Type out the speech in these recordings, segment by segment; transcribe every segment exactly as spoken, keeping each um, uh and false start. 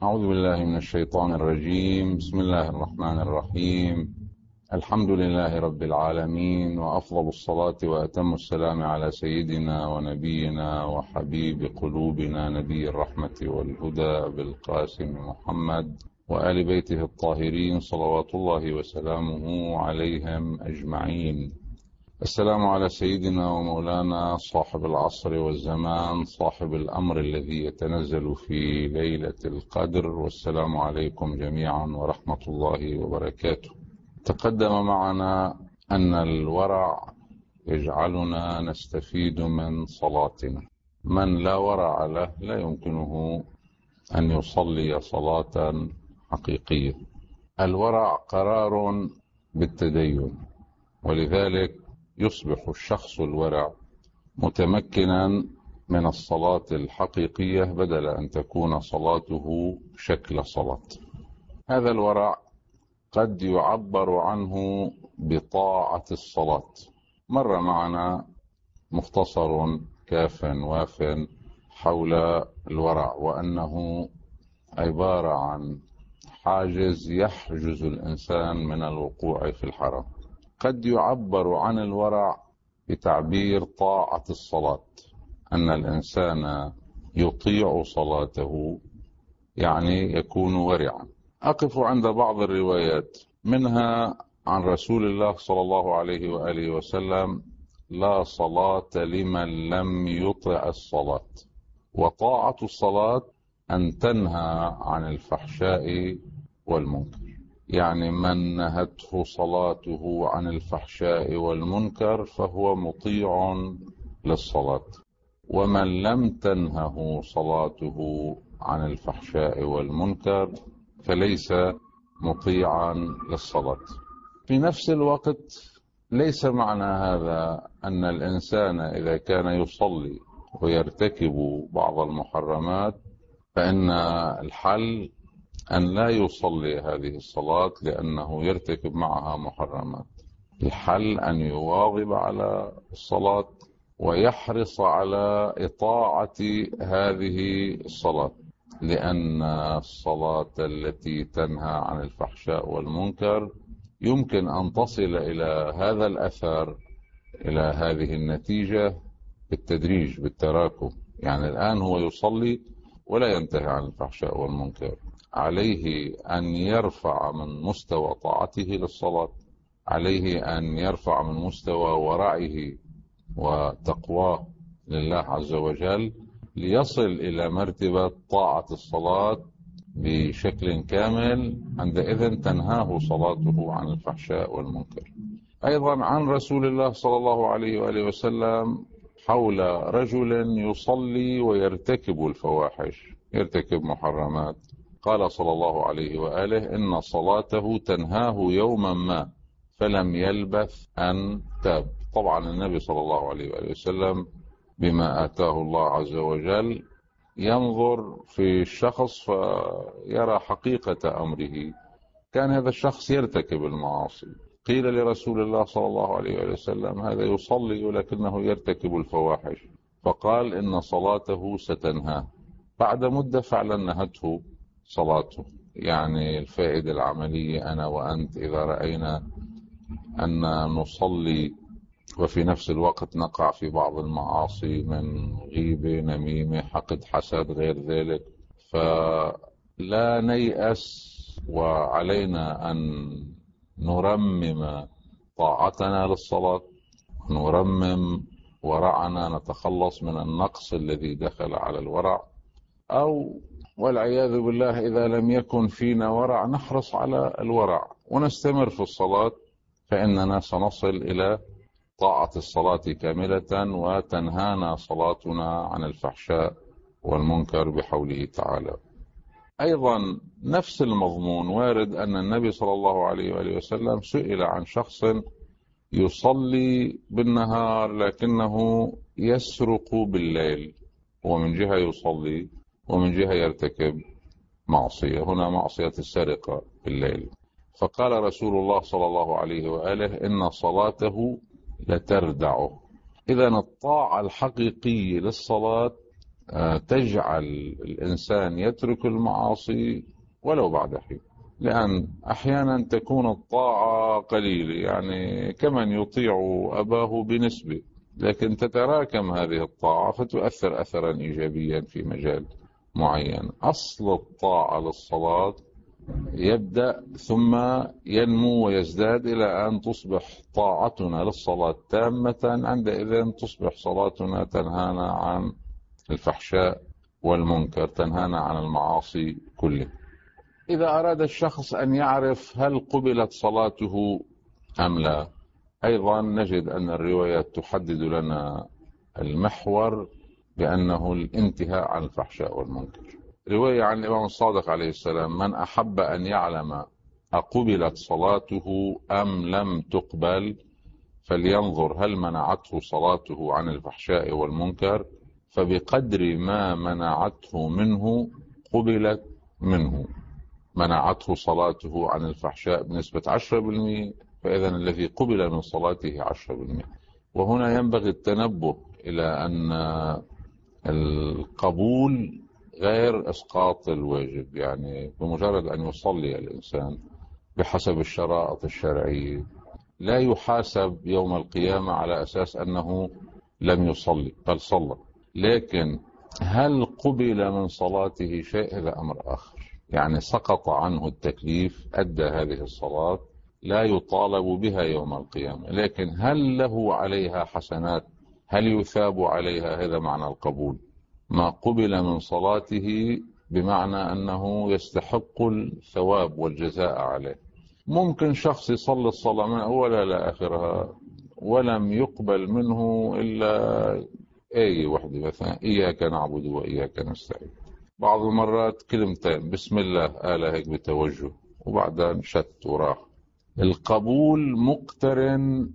أعوذ بالله من الشيطان الرجيم. بسم الله الرحمن الرحيم. الحمد لله رب العالمين، وأفضل الصلاة وأتم السلام على سيدنا ونبينا وحبيب قلوبنا نبي الرحمة والهدى بالقاسم محمد وآل بيته الطاهرين صلوات الله وسلامه عليهم أجمعين. السلام على سيدنا ومولانا صاحب العصر والزمان، صاحب الأمر الذي يتنزل في ليلة القدر، والسلام عليكم جميعا ورحمة الله وبركاته. تقدم معنا أن الورع يجعلنا نستفيد من صلاتنا. من لا ورع له لا يمكنه أن يصلي صلاة حقيقية. الورع قرار بالتدين، ولذلك يصبح الشخص الورع متمكنا من الصلاة الحقيقية بدل أن تكون صلاته شكل صلاة. هذا الورع قد يعبر عنه بطاعة الصلاة. مر معنا مختصر كاف واف حول الورع، وأنه عبارة عن حاجز يحجز الإنسان من الوقوع في الحرام. قد يعبر عن الورع بتعبير طاعة الصلاة، أن الإنسان يطيع صلاته، يعني يكون ورعا. أقف عند بعض الروايات، منها عن رسول الله صلى الله عليه وآله وسلم: لا صلاة لمن لم يطع الصلاة. وطاعة الصلاة أن تنهى عن الفحشاء والمنكر، يعني من نهته صلاته عن الفحشاء والمنكر فهو مطيع للصلاة، ومن لم تنهه صلاته عن الفحشاء والمنكر فليس مطيعا للصلاة. في نفس الوقت ليس معنى هذا أن الإنسان إذا كان يصلي ويرتكب بعض المحرمات فإن الحل أن لا يصلي هذه الصلاة لأنه يرتكب معها محرمات. الحل أن يواظب على الصلاة ويحرص على إطاعة هذه الصلاة، لأن الصلاة التي تنهى عن الفحشاء والمنكر يمكن أن تصل إلى هذا الأثر، إلى هذه النتيجة بالتدريج، بالتراكم. يعني الآن هو يصلي ولا ينتهي عن الفحشاء والمنكر، عليه أن يرفع من مستوى طاعته للصلاة، عليه أن يرفع من مستوى ورعه وتقواه لله عز وجل ليصل إلى مرتبة طاعة الصلاة بشكل كامل. عندئذ تنهاه صلاته عن الفحشاء والمنكر. أيضا عن رسول الله صلى الله عليه وآله وسلم حول رجل يصلي ويرتكب الفواحش، يرتكب محرمات. قال صلى الله عليه وآله: إن صلاته تنهاه يوما ما فلم يلبث أن تاب. طبعا النبي صلى الله عليه وآله وسلم بما آتاه الله عز وجل ينظر في الشخص فيرى حقيقة أمره. كان هذا الشخص يرتكب المعاصي. قيل لرسول الله صلى الله عليه وآله وسلم: هذا يصلي ولكنه يرتكب الفواحش. فقال: إن صلاته ستنهاه. بعد مدة فعلا نهته صلاته. يعني الفائدة العملية أنا وأنت إذا رأينا أن نصلي وفي نفس الوقت نقع في بعض المعاصي من غيبة، نميمة، حقد، حسد، غير ذلك، فلا نيأس، وعلينا أن نرمم طاعتنا للصلاة، نرمم ورعنا، نتخلص من النقص الذي دخل على الورع، أو والعياذ بالله إذا لم يكن فينا ورع نحرص على الورع ونستمر في الصلاة، فإننا سنصل إلى طاعة الصلاة كاملة وتنهانا صلاتنا عن الفحشاء والمنكر بحوله تعالى. أيضا نفس المضمون وارد أن النبي صلى الله عليه وآله وسلم سئل عن شخص يصلي بالنهار لكنه يسرق بالليل، ومن جهة يصلي ومن جهة يرتكب معصية، هنا معصية السرقة بالليل. فقال رسول الله صلى الله عليه وآله: إن صلاته لتردعه. إذن الطاعة الحقيقية للصلاة تجعل الإنسان يترك المعاصي ولو بعد حين، لأن أحيانا تكون الطاعة قليلة، يعني كمن يطيع أباه بنسبة، لكن تتراكم هذه الطاعة فتؤثر أثرا إيجابيا في مجال معين. أصل الطاعة للصلاة يبدأ ثم ينمو ويزداد إلى أن تصبح طاعتنا للصلاة تامة، عندئذ تصبح صلاتنا تنهانا عن الفحشاء والمنكر، تنهانا عن المعاصي كلها. إذا أراد الشخص أن يعرف هل قبلت صلاته أم لا، أيضا نجد أن الروايات تحدد لنا المحور بأنه الانتهاء عن الفحشاء والمنكر. رواية عن الإمام الصادق عليه السلام: من أحب أن يعلم أقبلت صلاته أم لم تقبل فلينظر هل منعته صلاته عن الفحشاء والمنكر، فبقدر ما منعته منه قبلت منه. منعته صلاته عن الفحشاء بنسبة عشرة بالمئة، فإذا الذي قبل من صلاته عشرة بالمئة. وهنا ينبغي التنبه إلى أن القبول غير إسقاط الواجب، يعني بمجرد أن يصلي الإنسان بحسب الشرائط الشرعية لا يحاسب يوم القيامة على أساس أنه لم يصلي بل صلى، لكن هل قبل من صلاته شيء هذا أمر آخر، يعني سقط عنه التكليف، أدى هذه الصلاة لا يطالب بها يوم القيامة، لكن هل له عليها حسنات، هل يثاب عليها، هذا معنى القبول. ما قبل من صلاته بمعنى أنه يستحق الثواب والجزاء عليه. ممكن شخص يصلي الصلاة من أولها لآخرها ولم يقبل منه إلا آية واحدة مثلا: إياك نعبد وإياك نستعين. بعض المرات كلمتين بسم الله آلة هيك بتوجه وبعدها شت وراح. القبول مقترن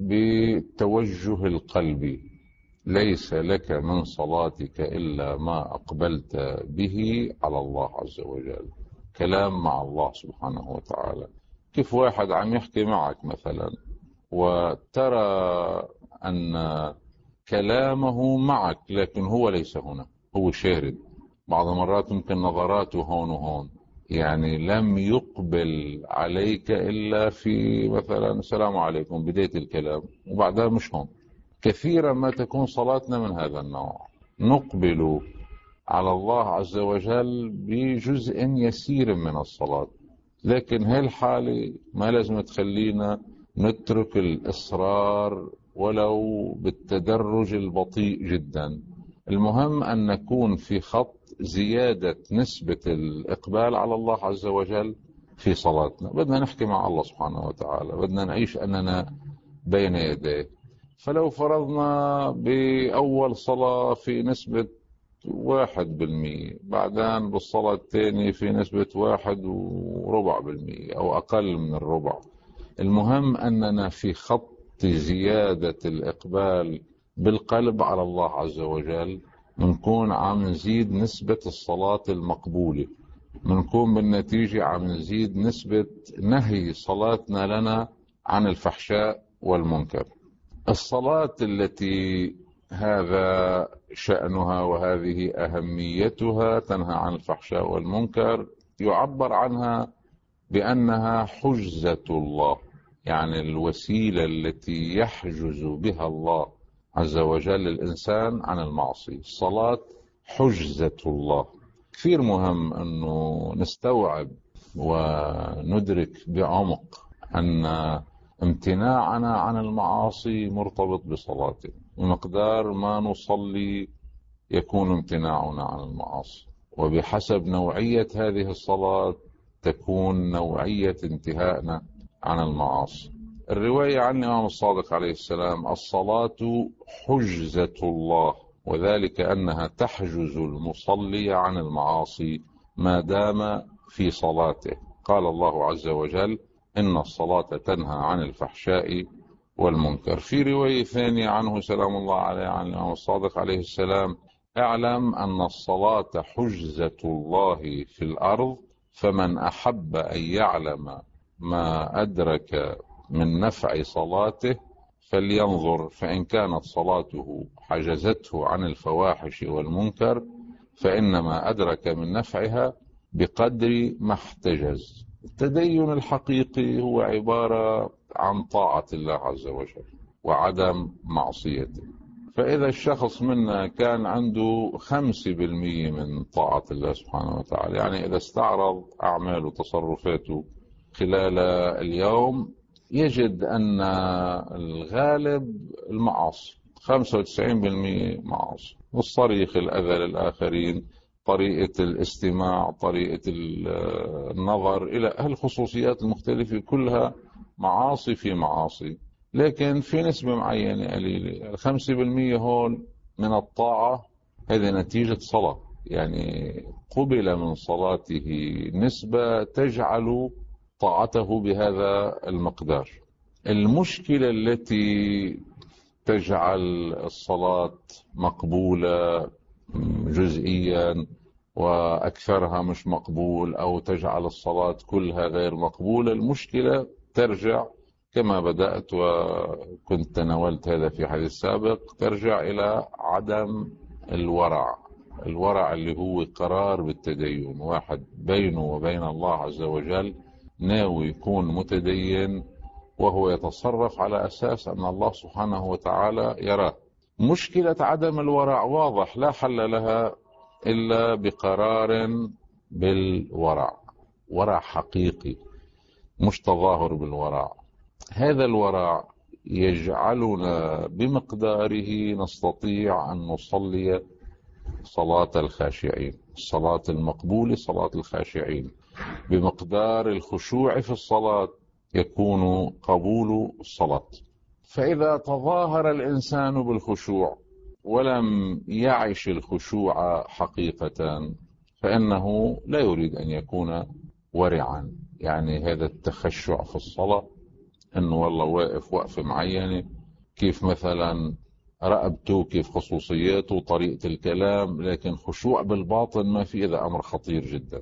بالتوجه القلبي، ليس لك من صلاتك إلا ما أقبلت به على الله عز وجل. كلام مع الله سبحانه وتعالى. كيف واحد عم يحكي معك مثلا وترى أن كلامه معك لكن هو ليس هنا، هو شارد. بعض المرات ممكن نظراته هون وهون، يعني لم يقبل عليك إلا في مثلا السلام عليكم بداية الكلام وبعدها مش هون. كثيرا ما تكون صلاتنا من هذا النوع، نقبل على الله عز وجل بجزء يسير من الصلاة، لكن هاي الحالة ما لازم تخلينا نترك الإصرار ولو بالتدرج البطيء جدا. المهم أن نكون في خط زيادة نسبة الإقبال على الله عز وجل في صلاتنا. بدنا نحكي مع الله سبحانه وتعالى، بدنا نعيش أننا بين يديه. فلو فرضنا بأول صلاة في نسبة واحد بالمئة، بعدين بالصلاة الثانية في نسبة واحد وربع بالمئة أو أقل من الربع، المهم أننا في خط زيادة الإقبال بالقلب على الله عز وجل، منكون عم نزيد نسبة الصلاة المقبولة، منكون بالنتيجة عم نزيد نسبة نهي صلاتنا لنا عن الفحشاء والمنكر. الصلاة التي هذا شأنها وهذه أهميتها تنهى عن الفحشاء والمنكر يعبر عنها بأنها حجزة الله، يعني الوسيلة التي يحجز بها الله عز وجل الإنسان عن المعصية. الصلاة حجزة الله. كثير مهم أنه نستوعب وندرك بعمق أن امتناعنا عن المعاصي مرتبط بصلاته، ومقدار ما نصلي يكون امتناعنا عن المعاصي، وبحسب نوعية هذه الصلاة تكون نوعية انتهائنا عن المعاصي. الرواية عن الإمام الصادق عليه السلام: الصلاة حجزة الله، وذلك أنها تحجز المصلي عن المعاصي ما دام في صلاته. قال الله عز وجل: إن الصلاة تنهى عن الفحشاء والمنكر. في رواية ثانية عنه سلام الله عليه عن الإمام الصادق عليه السلام: اعلم أن الصلاة حجزة الله في الأرض، فمن أحب أن يعلم ما أدرك من نفع صلاته فلينظر، فإن كانت صلاته حجزته عن الفواحش والمنكر فإنما أدرك من نفعها بقدر ما احتجز. التدين الحقيقي هو عبارة عن طاعة الله عز وجل وعدم معصيته. فإذا الشخص منا كان عنده خمسة بالمية من طاعة الله سبحانه وتعالى، يعني إذا استعرض أعماله وتصرفاته خلال اليوم يجد أن الغالب المعاصي، خمسة وتسعين بالمية معاصي، والصريخ، الأذى للآخرين، طريقة الاستماع، طريقة النظر، إلى الخصوصيات المختلفة كلها معاصي في معاصي. لكن في نسبة معينة قليلة، الخمسة بالمية هون من الطاعة، هذه نتيجة صلاة، يعني قبل من صلاته نسبة تجعل طاعته بهذا المقدار. المشكلة التي تجعل الصلاة مقبولة جزئيا وأكثرها مش مقبول، أو تجعل الصلاة كلها غير مقبولة، المشكلة ترجع كما بدأت وكنت تناولت هذا في حديث سابق، ترجع إلى عدم الورع. الورع اللي هو قرار بالتدين، واحد بينه وبين الله عز وجل ناوي يكون متدين وهو يتصرف على أساس أن الله سبحانه وتعالى يراه. مشكلة عدم الورع واضح لا حل لها إلا بقرار بالورع، ورع حقيقي مش تظاهر بالورع. هذا الورع يجعلنا بمقداره نستطيع أن نصلي صلاة الخاشعين، الصلاة المقبولة صلاة الخاشعين. بمقدار الخشوع في الصلاة يكون قبول الصلاة. فإذا تظاهر الإنسان بالخشوع ولم يعش الخشوع حقيقة فإنه لا يريد أن يكون ورعا. يعني هذا التخشع في الصلاة أنه والله واقف وقفة معينة، كيف مثلا رقبته، كيف خصوصياته، طريقة الكلام، لكن خشوع بالباطن ما في، هذا أمر خطير جدا.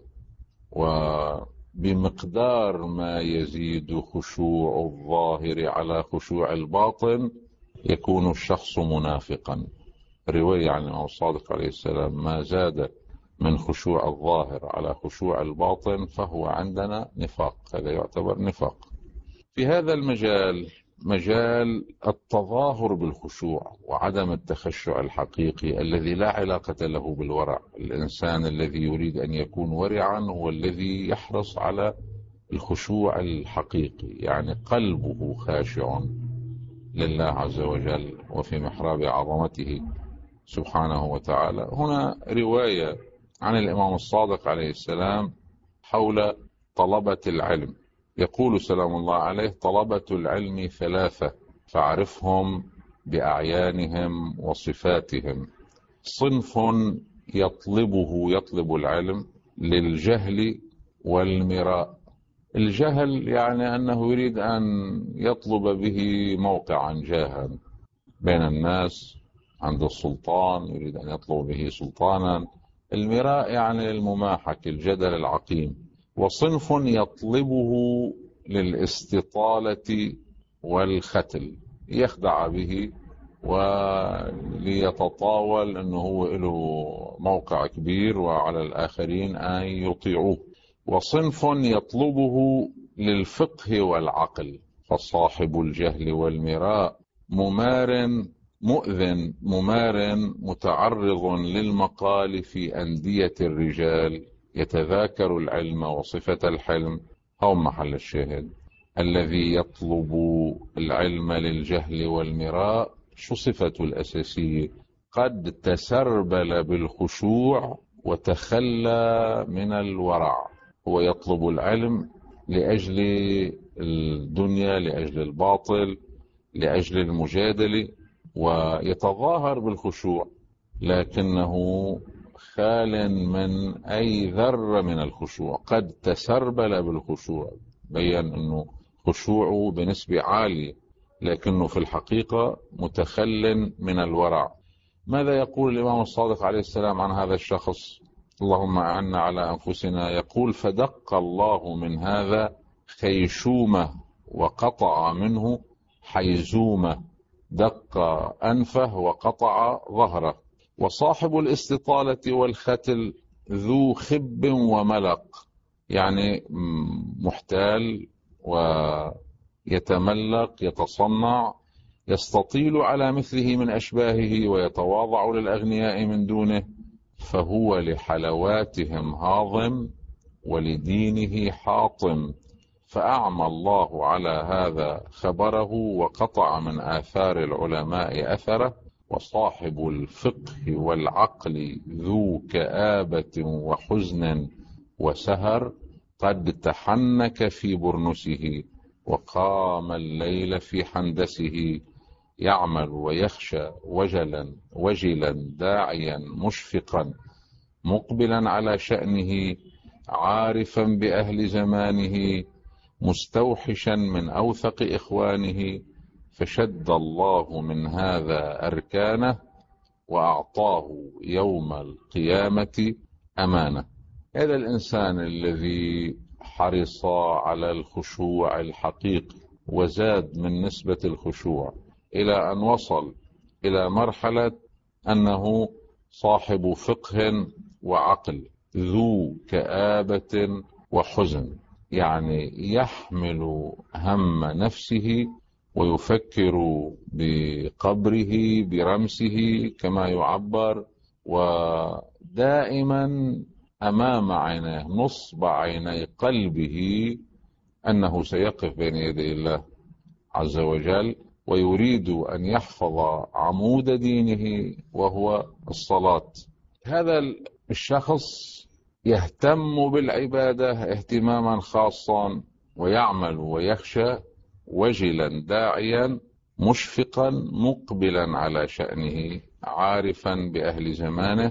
وبمقدار ما يزيد خشوع الظاهر على خشوع الباطن يكون الشخص منافقا. رواية عن الإمام الصادق عليه السلام: ما زاد من خشوع الظاهر على خشوع الباطن فهو عندنا نفاق. هذا يعتبر نفاق. في هذا المجال، مجال التظاهر بالخشوع وعدم التخشع الحقيقي الذي لا علاقة له بالورع. الإنسان الذي يريد أن يكون ورعا هو الذي يحرص على الخشوع الحقيقي، يعني قلبه خاشع لله عز وجل وفي محراب عظمته سبحانه وتعالى. هنا رواية عن الإمام الصادق عليه السلام حول طلبة العلم، يقول سلام الله عليه: طلبة العلم ثلاثة فاعرفهم بأعيانهم وصفاتهم. صنف يطلبه يطلب العلم للجهل والمراء. الجهل يعني أنه يريد أن يطلب به موقعا جاها بين الناس عند السلطان، يريد أن يطلب به سلطانا. المراء يعني المماحك، الجدل العقيم. وصنف يطلبه للاستطالة والختل، يخدع به وليتطاول أنه هو له موقع كبير وعلى الآخرين أن يطيعوه. وصنف يطلبه للفقه والعقل، فصاحب الجهل والمراء ممار مؤذن ممار متعرض للمقال في أندية الرجال، يتذاكر العلم وصفة الحلم. هو محل الشاهد. الذي يطلب العلم للجهل والمراء شو صفته الأساسية؟ قد تسربل بالخشوع وتخلى من الورع. هو يطلب العلم لأجل الدنيا، لأجل الباطل، لأجل المجادلة، ويتظاهر بالخشوع لكنه خال من أي ذرة من الخشوع. قد تسربل بالخشوع، بيّن أنه خشوعه بنسبة عالية لكنه في الحقيقة متخل من الورع. ماذا يقول الإمام الصادق عليه السلام عن هذا الشخص؟ اللهم أعنا على أنفسنا. يقول: فدق الله من هذا خيشومة وقطع منه حيزومة. دق أنفه وقطع ظهره. وصاحب الاستطالة والختل ذو خب وملق، يعني محتال ويتملق يتصنع، يستطيل على مثله من أشباهه ويتواضع للأغنياء من دونه، فهو لحلواتهم هاضم ولدينه حاطم. فأعمى الله على هذا خبره وقطع من آثار العلماء أثره. وصاحب الفقه والعقل ذو كآبة وحزن وسهر، قد تحنك في برنسه وقام الليل في حندسه، يعمل ويخشى وجلا وجلا داعيا مشفقا مقبلا على شأنه، عارفا بأهل زمانه، مستوحشا من أوثق إخوانه، فشد الله من هذا أركانه وأعطاه يوم القيامة أمانة. هذا الإنسان الذي حرص على الخشوع الحقيقي وزاد من نسبة الخشوع إلى أن وصل إلى مرحلة أنه صاحب فقه وعقل ذو كآبة وحزن، يعني يحمل هم نفسه ويفكر بقبره برمسه كما يعبر، ودائما أمام عينيه نصب عيني قلبه أنه سيقف بين يدي الله عز وجل، ويريد أن يحفظ عمود دينه وهو الصلاة. هذا الشخص يهتم بالعبادة اهتماما خاصا، ويعمل ويخشى وجلا داعيا مشفقا مقبلا على شأنه، عارفا بأهل زمانه،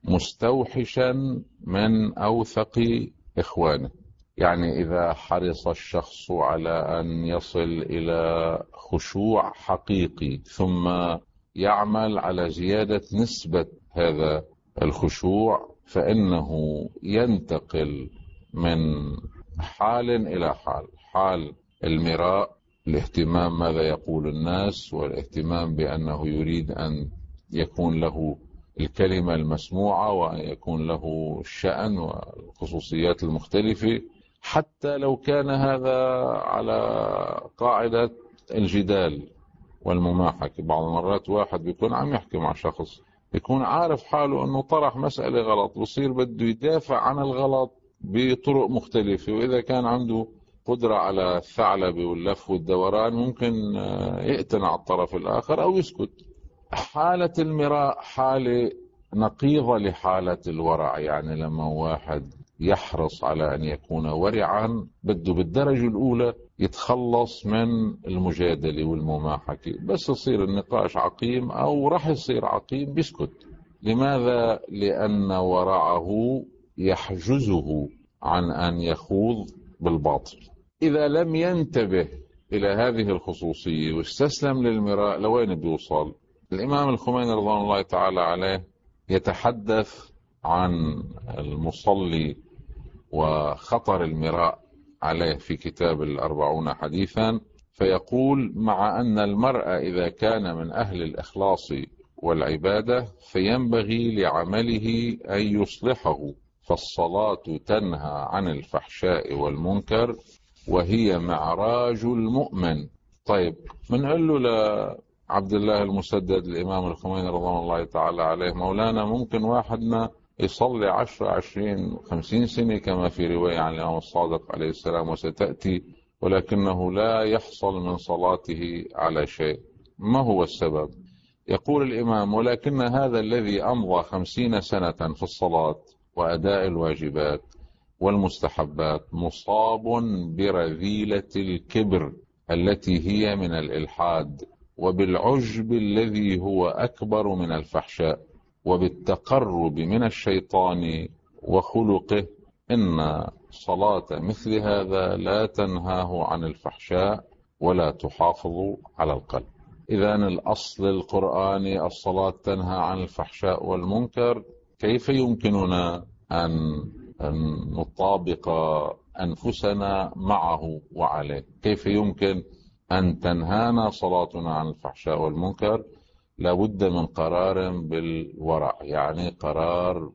مستوحشا من أوثق إخوانه. يعني إذا حرص الشخص على أن يصل إلى خشوع حقيقي ثم يعمل على زيادة نسبة هذا الخشوع، فإنه ينتقل من حال إلى حال، حال المراء، الاهتمام ماذا يقول الناس، والاهتمام بأنه يريد أن يكون له الكلمة المسموعة وأن يكون له الشأن والخصوصيات المختلفة، حتى لو كان هذا على قاعدة الجدال والمماحكة. بعض المرات واحد بيكون عم يحكي مع شخص بيكون عارف حاله أنه طرح مسألة غلط، بصير بده يدافع عن الغلط بطرق مختلفة، وإذا كان عنده قدرة على الثعلبة واللف والدوران ممكن يقتنع الطرف الآخر أو يسكت. حالة المراء حالة نقيضة لحالة الورع، يعني لما واحد يحرص على أن يكون ورعا بده بالدرجة الأولى يتخلص من المجادلة والمماحكة، بس يصير النقاش عقيم أو رح يصير عقيم بيسكت. لماذا؟ لأن ورعه يحجزه عن أن يخوض بالباطل. إذا لم ينتبه إلى هذه الخصوصية واستسلم للمراء لوين بيوصل؟ الإمام الخميني رضوان الله تعالى عليه يتحدث عن المصلي وخطر المراء عليه في كتاب الأربعون حديثا، فيقول: مع أن المرء إذا كان من أهل الإخلاص والعبادة فينبغي لعمله أن يصلحه، فالصلاة تنهى عن الفحشاء والمنكر وهي معراج المؤمن. طيب، منقول له لعبد الله المسدد الإمام الخميني رضوان الله تعالى عليه: مولانا، ممكن واحدنا يصلي عشرة عشرين خمسين سنة كما في رواية عن الإمام الصادق عليه السلام وستأتي، ولكنه لا يحصل من صلاته على شيء. ما هو السبب؟ يقول الإمام: ولكن هذا الذي أمضى خمسين سنة في الصلاة وأداء الواجبات والمستحبات مصاب برذيلة الكبر التي هي من الإلحاد، وبالعجب الذي هو أكبر من الفحشاء، وبالتقرب من الشيطان وخلقه. إن صلاة مثل هذا لا تنهاه عن الفحشاء ولا تحافظ على القلب. إذن الأصل القرآني الصلاة تنهى عن الفحشاء والمنكر. كيف يمكننا أن نطابق أنفسنا معه وعليه؟ كيف يمكن أن تنهانا صلاتنا عن الفحشاء والمنكر لابد من قرار بالورع، يعني قرار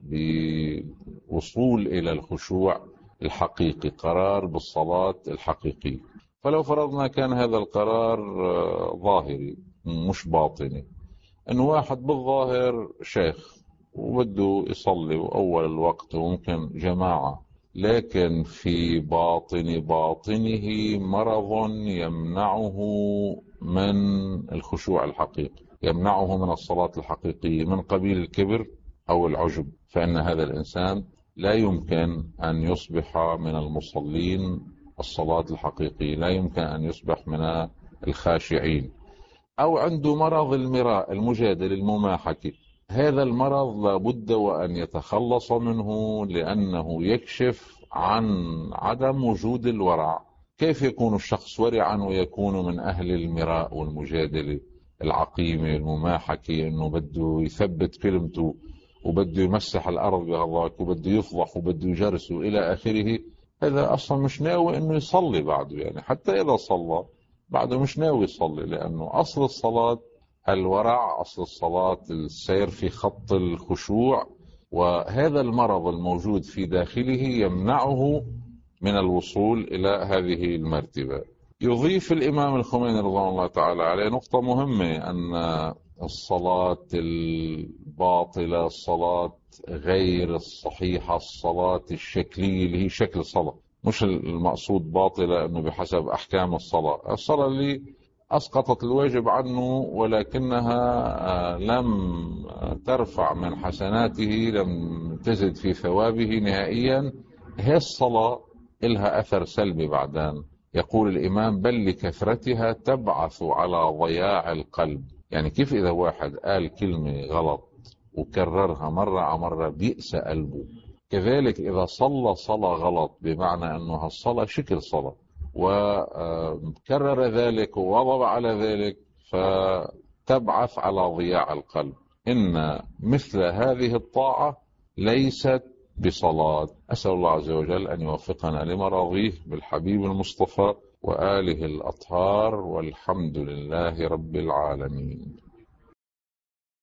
بوصول إلى الخشوع الحقيقي، قرار بالصلاة الحقيقي. فلو فرضنا كان هذا القرار ظاهري مش باطني، أنه واحد بالظاهر شيخ وبده يصلي أول الوقت وممكن جماعة، لكن في باطن باطنه مرض يمنعه من الخشوع الحقيقي، يمنعه من الصلاة الحقيقية من قبيل الكبر أو العجب، فإن هذا الإنسان لا يمكن أن يصبح من المصلين الصلاة الحقيقية، لا يمكن أن يصبح من الخاشعين. أو عنده مرض المراء، المجادل، المماحكة، هذا المرض لابد وأن يتخلص منه، لأنه يكشف عن عدم وجود الورع. كيف يكون الشخص ورعا ويكون من أهل المراء والمجادلة العقيمة المماحكة، أنه بده يثبت كلمته وبده يمسح الأرض بهذاك وبده يفضح وبده يجرسه إلى آخره؟ هذا أصلا مش ناوي أنه يصلي بعده، يعني حتى إذا صلى بعده مش ناوي يصلي، لأنه أصل الصلاة الورع، أصل الصلاة السير في خط الخشوع، وهذا المرض الموجود في داخله يمنعه من الوصول إلى هذه المرتبة. يضيف الإمام الخميني رضوان الله تعالى عليه نقطة مهمة، أن الصلاة الباطلة، الصلاة غير الصحيحة، الصلاة الشكلية اللي هي شكل صلاة، مش المقصود باطلة أنه بحسب أحكام الصلاة، الصلاة اللي أسقطت الواجب عنه ولكنها لم ترفع من حسناته، لم تزد في ثوابه نهائيا، هي الصلاة إلها أثر سلبي بعدين. يقول الإمام: بل لكثرتها تبعث على ضياع القلب. يعني كيف إذا واحد قال كلمة غلط وكررها مرة على مرة بيأسى قلبه، كذلك إذا صلى صلاة غلط، بمعنى أنه الصلاة شكل صلاة وكرر ذلك ووضع على ذلك، فتبعث على ضياع القلب. إن مثل هذه الطاعة ليست بصلاة. أسأل الله عز وجل أن يوفقنا لمراضيه بالحبيب المصطفى وآله الأطهار، والحمد لله رب العالمين.